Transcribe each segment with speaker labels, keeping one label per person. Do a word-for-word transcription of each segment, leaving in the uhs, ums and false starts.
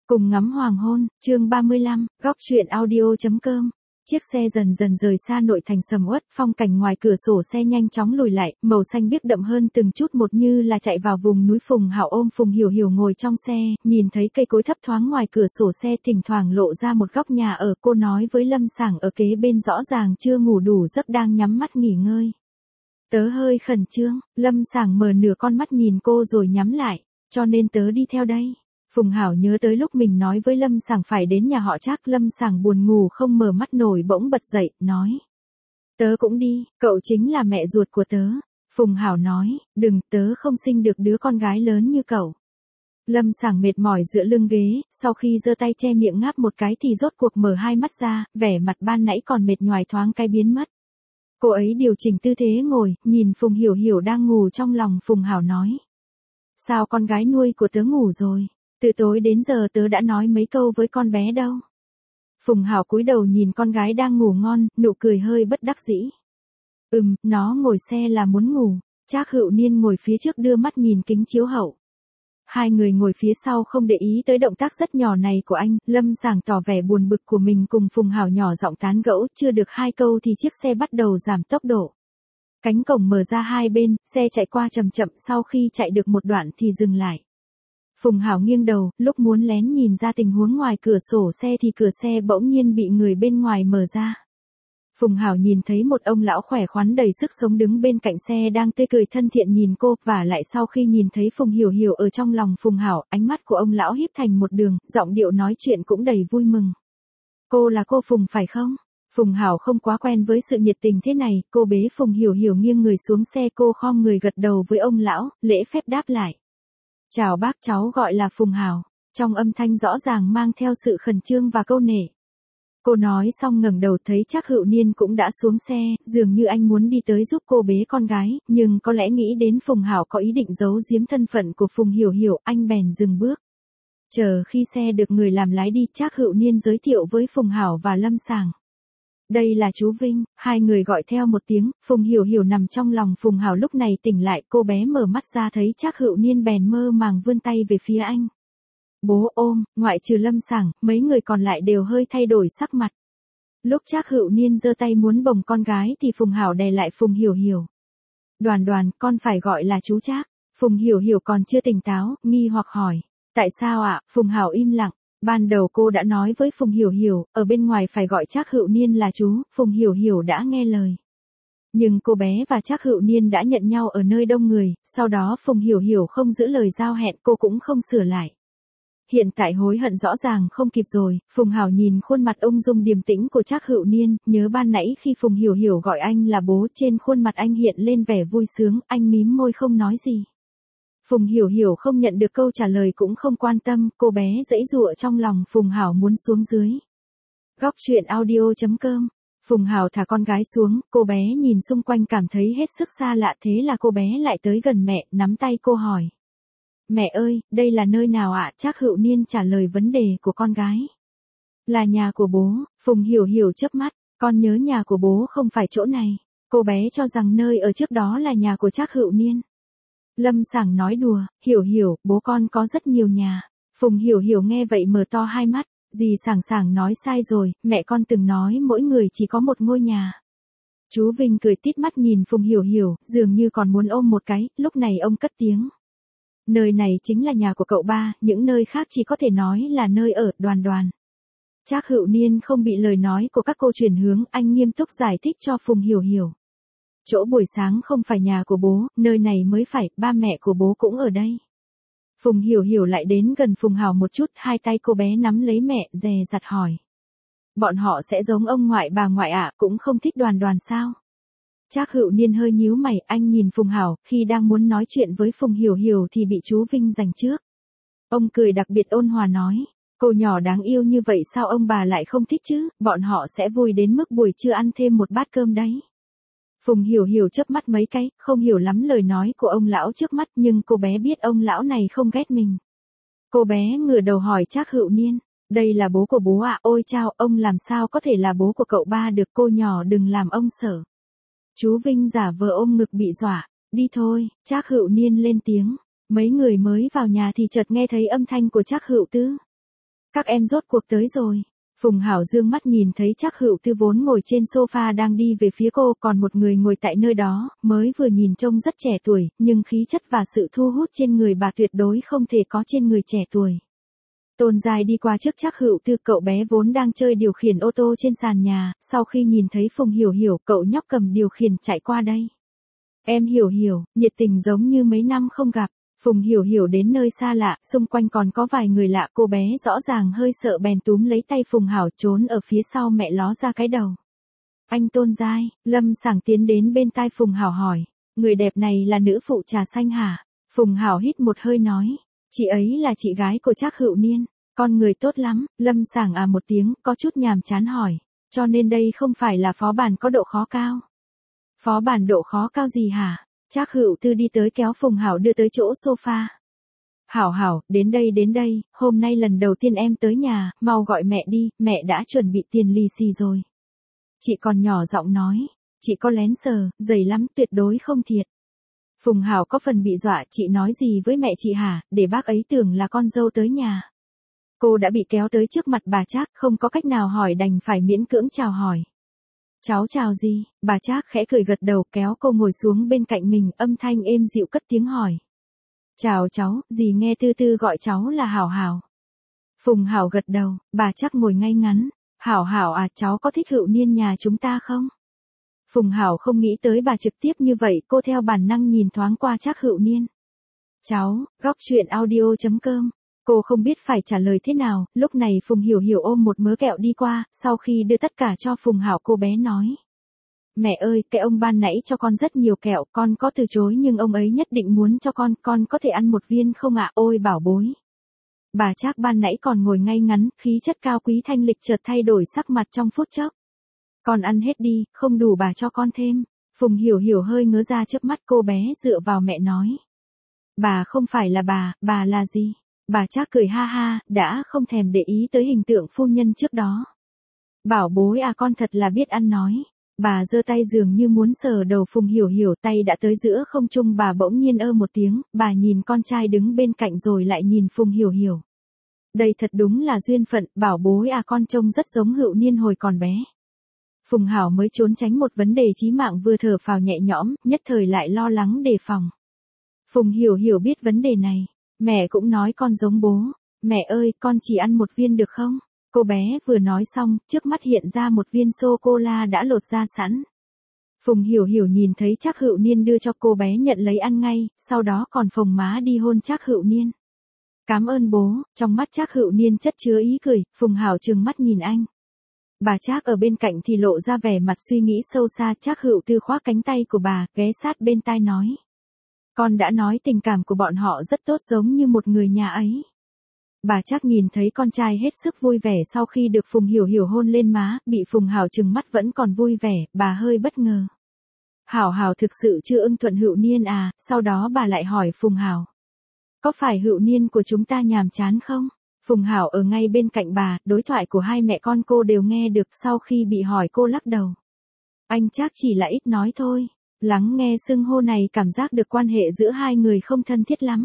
Speaker 1: Cùng ngắm hoàng hôn, chương ba mươi lăm, góc truyện audio.com. Chiếc xe dần dần rời xa nội thành sầm uất, phong cảnh ngoài cửa sổ xe nhanh chóng lùi lại, màu xanh biếc đậm hơn từng chút một như là chạy vào vùng núi. Phùng Hảo ôm Phùng Hiểu Hiểu ngồi trong xe, nhìn thấy cây cối thấp thoáng ngoài cửa sổ xe thỉnh thoảng lộ ra một góc nhà ở. Cô nói với Lâm Sảng ở kế bên rõ ràng chưa ngủ đủ giấc đang nhắm mắt nghỉ ngơi. Tớ hơi khẩn trương, Lâm Sảng mở nửa con mắt nhìn cô rồi nhắm lại, cho nên tớ đi theo đây. Phùng Hảo nhớ tới lúc mình nói với Lâm Sảng phải đến nhà họ Trác. Lâm Sảng buồn ngủ không mở mắt nổi bỗng bật dậy, nói. Tớ cũng đi, cậu chính là mẹ ruột của tớ. Phùng Hảo nói, đừng, tớ không sinh được đứa con gái lớn như cậu. Lâm Sảng mệt mỏi dựa lưng ghế, sau khi giơ tay che miệng ngáp một cái thì rốt cuộc mở hai mắt ra, vẻ mặt ban nãy còn mệt nhoài thoáng cái biến mất. Cô ấy điều chỉnh tư thế ngồi, nhìn Phùng Hiểu Hiểu đang ngủ trong lòng. Phùng Hảo nói. Sao con gái nuôi của tớ ngủ rồi? Từ tối đến giờ tớ đã nói mấy câu với con bé đâu. Phùng Hảo cúi đầu nhìn con gái đang ngủ ngon, nụ cười hơi bất đắc dĩ. Ừm, nó ngồi xe là muốn ngủ. Trác Hữu Niên ngồi phía trước đưa mắt nhìn kính chiếu hậu. Hai người ngồi phía sau không để ý tới động tác rất nhỏ này của anh. Lâm Sảng tỏ vẻ buồn bực của mình cùng Phùng Hảo nhỏ giọng tán gẫu, chưa được hai câu thì chiếc xe bắt đầu giảm tốc độ. Cánh cổng mở ra hai bên, xe chạy qua chậm chậm, sau khi chạy được một đoạn thì dừng lại. Phùng Hảo nghiêng đầu, lúc muốn lén nhìn ra tình huống ngoài cửa sổ xe thì cửa xe bỗng nhiên bị người bên ngoài mở ra. Phùng Hảo nhìn thấy một ông lão khỏe khoắn đầy sức sống đứng bên cạnh xe đang tươi cười thân thiện nhìn cô, và lại sau khi nhìn thấy Phùng Hiểu Hiểu ở trong lòng Phùng Hảo, ánh mắt của ông lão híp thành một đường, giọng điệu nói chuyện cũng đầy vui mừng. Cô là cô Phùng phải không? Phùng Hảo không quá quen với sự nhiệt tình thế này, cô bế Phùng Hiểu Hiểu nghiêng người xuống xe, cô khom người gật đầu với ông lão, lễ phép đáp lại. Chào bác, cháu gọi là Phùng Hảo, trong âm thanh rõ ràng mang theo sự khẩn trương và câu nể. Cô nói xong ngẩng đầu thấy Trác Hữu Niên cũng đã xuống xe, dường như anh muốn đi tới giúp cô bế con gái, nhưng có lẽ nghĩ đến Phùng Hảo có ý định giấu giếm thân phận của Phùng Hiểu Hiểu, anh bèn dừng bước. Chờ khi xe được người làm lái đi, Trác Hữu Niên giới thiệu với Phùng Hảo và Lâm Sảng. Đây là chú Vinh, hai người gọi theo một tiếng. Phùng Hiểu Hiểu nằm trong lòng Phùng Hảo lúc này tỉnh lại, cô bé mở mắt ra thấy Trác Hữu Niên bèn mơ màng vươn tay về phía anh. Bố ôm, ngoại trừ Lâm Sảng, mấy người còn lại đều hơi thay đổi sắc mặt. Lúc Trác Hữu Niên giơ tay muốn bồng con gái thì Phùng Hảo đè lại Phùng Hiểu Hiểu. Đoàn Đoàn, con phải gọi là chú Trác. Phùng Hiểu Hiểu còn chưa tỉnh táo, nghi hoặc hỏi. Tại sao ạ? Phùng Hảo im lặng. Ban đầu cô đã nói với Phùng Hiểu Hiểu, ở bên ngoài phải gọi Trác Hữu Niên là chú, Phùng Hiểu Hiểu đã nghe lời. Nhưng cô bé và Trác Hữu Niên đã nhận nhau ở nơi đông người, sau đó Phùng Hiểu Hiểu không giữ lời giao hẹn, cô cũng không sửa lại. Hiện tại hối hận rõ ràng không kịp rồi. Phùng Hảo nhìn khuôn mặt ung dung điềm tĩnh của Trác Hữu Niên, nhớ ban nãy khi Phùng Hiểu Hiểu gọi anh là bố, trên khuôn mặt anh hiện lên vẻ vui sướng, anh mím môi không nói gì. Phùng Hiểu Hiểu không nhận được câu trả lời cũng không quan tâm, cô bé giãy giụa trong lòng. Phùng Hảo muốn xuống dưới. Góc truyện audio.com. Phùng Hảo thả con gái xuống, cô bé nhìn xung quanh cảm thấy hết sức xa lạ, thế là cô bé lại tới gần mẹ, nắm tay cô hỏi. Mẹ ơi, đây là nơi nào ạ? Trác Hữu Niên trả lời vấn đề của con gái. Là nhà của bố. Phùng Hiểu Hiểu chớp mắt, con nhớ nhà của bố không phải chỗ này. Cô bé cho rằng nơi ở trước đó là nhà của Trác Hữu Niên. Lâm Sảng nói đùa, Hiểu Hiểu, bố con có rất nhiều nhà. Phùng Hiểu Hiểu nghe vậy mở to hai mắt, dì Sảng Sảng nói sai rồi, mẹ con từng nói mỗi người chỉ có một ngôi nhà. Chú Vinh cười tít mắt nhìn Phùng Hiểu Hiểu, dường như còn muốn ôm một cái, lúc này ông cất tiếng. Nơi này chính là nhà của cậu ba, những nơi khác chỉ có thể nói là nơi ở. Đoàn Đoàn. Trác Hữu Niên không bị lời nói của các cô chuyển hướng, anh nghiêm túc giải thích cho Phùng Hiểu Hiểu. Chỗ buổi sáng không phải nhà của bố, nơi này mới phải, ba mẹ của bố cũng ở đây. Phùng Hiểu Hiểu lại đến gần Phùng Hảo một chút, hai tay cô bé nắm lấy mẹ, dè dặt hỏi. Bọn họ sẽ giống ông ngoại bà ngoại ạ, cũng không thích Đoàn Đoàn sao? Trác Hữu Niên hơi nhíu mày, anh nhìn Phùng Hảo, khi đang muốn nói chuyện với Phùng Hiểu Hiểu thì bị chú Vinh giành trước. Ông cười đặc biệt ôn hòa nói. Cô nhỏ đáng yêu như vậy sao ông bà lại không thích chứ, bọn họ sẽ vui đến mức buổi trưa ăn thêm một bát cơm đấy. Phùng Hiểu Hiểu chớp mắt mấy cái, không hiểu lắm lời nói của ông lão trước mắt, nhưng cô bé biết ông lão này không ghét mình. Cô bé ngửa đầu hỏi Trác Hữu Niên, đây là bố của bố ạ? Ôi chao, ông làm sao có thể là bố của cậu ba được, cô nhỏ đừng làm ông sợ. Chú Vinh giả vờ ôm ngực bị dọa, đi thôi. Trác Hữu Niên lên tiếng, mấy người mới vào nhà thì chợt nghe thấy âm thanh của Trác Hữu Tứ. Các em rốt cuộc tới rồi. Phùng Hảo dương mắt nhìn thấy Trác Hữu Tư vốn ngồi trên sofa đang đi về phía cô, còn một người ngồi tại nơi đó, mới vừa nhìn trông rất trẻ tuổi, nhưng khí chất và sự thu hút trên người bà tuyệt đối không thể có trên người trẻ tuổi. Tôn Giai đi qua trước Trác Hữu Tư, cậu bé vốn đang chơi điều khiển ô tô trên sàn nhà, sau khi nhìn thấy Phùng Hiểu Hiểu, cậu nhóc cầm điều khiển chạy qua đây. Em Hiểu Hiểu, nhiệt tình giống như mấy năm không gặp. Phùng Hiểu Hiểu đến nơi xa lạ, xung quanh còn có vài người lạ, cô bé rõ ràng hơi sợ bèn túm lấy tay Phùng Hảo trốn ở phía sau mẹ ló ra cái đầu. Anh Tôn Giai, Lâm Sảng tiến đến bên tai Phùng Hảo hỏi, người đẹp này là nữ phụ trà xanh hả? Phùng Hảo hít một hơi nói, chị ấy là chị gái của Trác Hữu Niên, con người tốt lắm. Lâm Sảng à một tiếng, có chút nhàm chán hỏi, cho nên đây không phải là phó bản có độ khó cao. Phó bản độ khó cao gì hả? Trác Hữu Tư đi tới kéo Phùng Hảo đưa tới chỗ sofa. Hảo Hảo, đến đây đến đây, hôm nay lần đầu tiên em tới nhà, mau gọi mẹ đi, mẹ đã chuẩn bị tiền lì xì rồi. Chị còn nhỏ giọng nói, chị có lén sờ, dày lắm, tuyệt đối không thiệt. Phùng Hảo có phần bị dọa, chị nói gì với mẹ chị hả, để bác ấy tưởng là con dâu tới nhà. Cô đã bị kéo tới trước mặt bà Trác, không có cách nào hỏi đành phải miễn cưỡng chào hỏi. Cháu chào gì? Bà Trác khẽ cười gật đầu kéo cô ngồi xuống bên cạnh mình, âm thanh êm dịu cất tiếng hỏi. Chào cháu, dì nghe Tư Tư gọi cháu là Hảo Hảo. Phùng Hảo gật đầu, bà Trác ngồi ngay ngắn. Hảo Hảo à, cháu có thích Hữu Niên nhà chúng ta không? Phùng Hảo không nghĩ tới bà trực tiếp như vậy, cô theo bản năng nhìn thoáng qua Trác Hữu Niên. Cháu, góc truyện audio chấm com. Cô không biết phải trả lời thế nào, lúc này Phùng Hiểu Hiểu ôm một mớ kẹo đi qua, sau khi đưa tất cả cho Phùng Hảo cô bé nói. Mẹ ơi, cái ông ban nãy cho con rất nhiều kẹo, con có từ chối nhưng ông ấy nhất định muốn cho con, con có thể ăn một viên không ạ? Ôi bảo bối. Bà Trác ban nãy còn ngồi ngay ngắn, khí chất cao quý thanh lịch chợt thay đổi sắc mặt trong phút chốc. Con ăn hết đi, không đủ bà cho con thêm. Phùng Hiểu Hiểu hơi ngớ ra chớp mắt, cô bé dựa vào mẹ nói. Bà không phải là bà, bà là gì? Bà Trác cười ha ha, đã không thèm để ý tới hình tượng phu nhân trước đó. Bảo bối à, con thật là biết ăn nói. Bà giơ tay dường như muốn sờ đầu Phùng Hiểu Hiểu, tay đã tới giữa không trung, bà bỗng nhiên ơ một tiếng, bà nhìn con trai đứng bên cạnh rồi lại nhìn Phùng Hiểu Hiểu. Đây thật đúng là duyên phận, bảo bối à, con trông rất giống Hữu Niên hồi còn bé. Phùng Hảo mới trốn tránh một vấn đề chí mạng, vừa thở phào nhẹ nhõm, nhất thời lại lo lắng đề phòng. Phùng Hiểu Hiểu biết vấn đề này. Mẹ cũng nói con giống bố. Mẹ ơi, con chỉ ăn một viên được không? Cô bé vừa nói xong, trước mắt hiện ra một viên sô-cô-la đã lột ra sẵn. Phùng Hiểu Hiểu nhìn thấy Trác Hữu Niên đưa cho cô bé nhận lấy ăn ngay, sau đó còn phồng má đi hôn Trác Hữu Niên. Cảm ơn bố. Trong mắt Trác Hữu Niên chất chứa ý cười, Phùng Hảo trừng mắt nhìn anh. Bà Trác ở bên cạnh thì lộ ra vẻ mặt suy nghĩ sâu xa. Trác Hữu Tư khoác cánh tay của bà, ghé sát bên tai nói. Con đã nói tình cảm của bọn họ rất tốt, giống như một người nhà ấy. Bà Trác nhìn thấy con trai hết sức vui vẻ sau khi được Phùng Hiểu Hiểu hôn lên má, bị Phùng Hảo trừng mắt vẫn còn vui vẻ, bà hơi bất ngờ. Hảo Hảo thực sự chưa ưng thuận Hữu Niên à? Sau đó bà lại hỏi Phùng Hảo. Có phải Hữu Niên của chúng ta nhàm chán không? Phùng Hảo ở ngay bên cạnh bà, đối thoại của hai mẹ con cô đều nghe được. Sau khi bị hỏi cô lắc đầu. Anh Trác chỉ là ít nói thôi. Lắng nghe xưng hô này cảm giác được quan hệ giữa hai người không thân thiết lắm.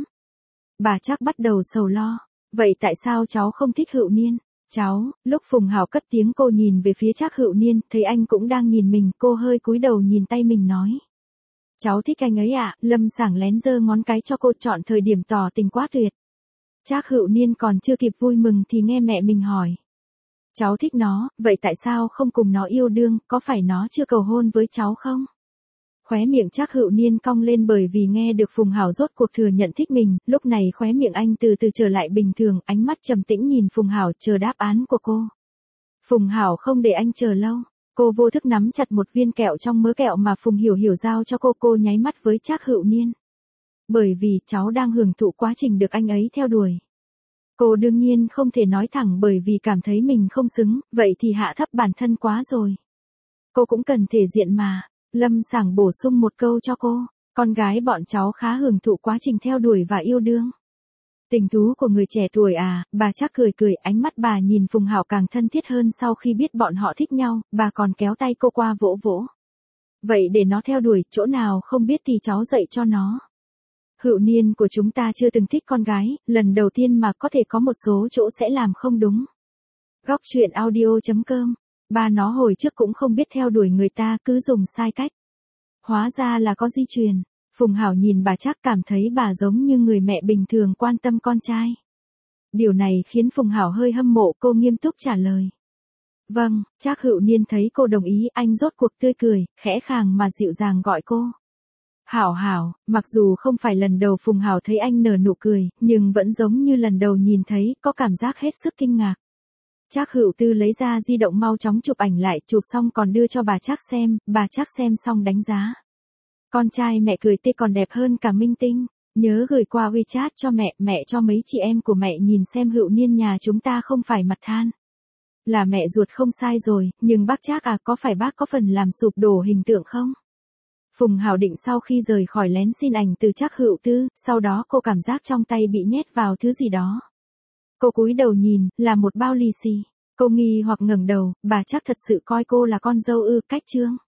Speaker 1: Bà Trác bắt đầu sầu lo. Vậy tại sao cháu không thích Hữu Niên? Cháu, lúc Phùng Hảo cất tiếng cô nhìn về phía Trác Hữu Niên, thấy anh cũng đang nhìn mình, cô hơi cúi đầu nhìn tay mình nói. Cháu thích anh ấy ạ. Lâm Sảng lén giơ ngón cái cho cô, chọn thời điểm tỏ tình quá tuyệt. Trác Hữu Niên còn chưa kịp vui mừng thì nghe mẹ mình hỏi. Cháu thích nó, vậy tại sao không cùng nó yêu đương, có phải nó chưa cầu hôn với cháu không? Khóe miệng Trác Hữu Niên cong lên bởi vì nghe được Phùng Hảo rốt cuộc thừa nhận thích mình, lúc này khóe miệng anh từ từ trở lại bình thường, ánh mắt trầm tĩnh nhìn Phùng Hảo chờ đáp án của cô. Phùng Hảo không để anh chờ lâu, cô vô thức nắm chặt một viên kẹo trong mớ kẹo mà Phùng Hiểu Hiểu giao cho cô, cô nháy mắt với Trác Hữu Niên. Bởi vì cháu đang hưởng thụ quá trình được anh ấy theo đuổi. Cô đương nhiên không thể nói thẳng bởi vì cảm thấy mình không xứng, vậy thì hạ thấp bản thân quá rồi. Cô cũng cần thể diện mà. Lâm Sảng bổ sung một câu cho cô, con gái bọn cháu khá hưởng thụ quá trình theo đuổi và yêu đương. Tình thú của người trẻ tuổi à? Bà Trác cười cười, ánh mắt bà nhìn Phùng Hảo càng thân thiết hơn sau khi biết bọn họ thích nhau, bà còn kéo tay cô qua vỗ vỗ. Vậy để nó theo đuổi, chỗ nào không biết thì cháu dạy cho nó. Hữu Niên của chúng ta chưa từng thích con gái, lần đầu tiên mà có thể có một số chỗ sẽ làm không đúng. Góc truyện audio.com. Ba nó hồi trước cũng không biết theo đuổi người ta, cứ dùng sai cách. Hóa ra là có di truyền. Phùng Hảo nhìn bà Trác cảm thấy bà giống như người mẹ bình thường quan tâm con trai. Điều này khiến Phùng Hảo hơi hâm mộ, cô nghiêm túc trả lời. Vâng, Trác Hữu Niên thấy cô đồng ý, anh rốt cuộc tươi cười, khẽ khàng mà dịu dàng gọi cô. Hảo Hảo, mặc dù không phải lần đầu Phùng Hảo thấy anh nở nụ cười, nhưng vẫn giống như lần đầu nhìn thấy, có cảm giác hết sức kinh ngạc. Trác Hữu Tư lấy ra di động mau chóng chụp ảnh lại, chụp xong còn đưa cho bà Trác xem, bà Trác xem xong đánh giá. Con trai mẹ cười tê còn đẹp hơn cả minh tinh, nhớ gửi qua WeChat cho mẹ, mẹ cho mấy chị em của mẹ nhìn xem Hữu Niên nhà chúng ta không phải mặt than. Là mẹ ruột không sai rồi, nhưng bác Trác à, có phải bác có phần làm sụp đổ hình tượng không? Phùng Hảo định sau khi rời khỏi lén xin ảnh từ Trác Hữu Tư, sau đó cô cảm giác trong tay bị nhét vào thứ gì đó. Cô cúi đầu nhìn, là một bao lì xì. Cô nghi hoặc ngẩng đầu, bà Trác thật sự coi cô là con dâu ư, cách trương.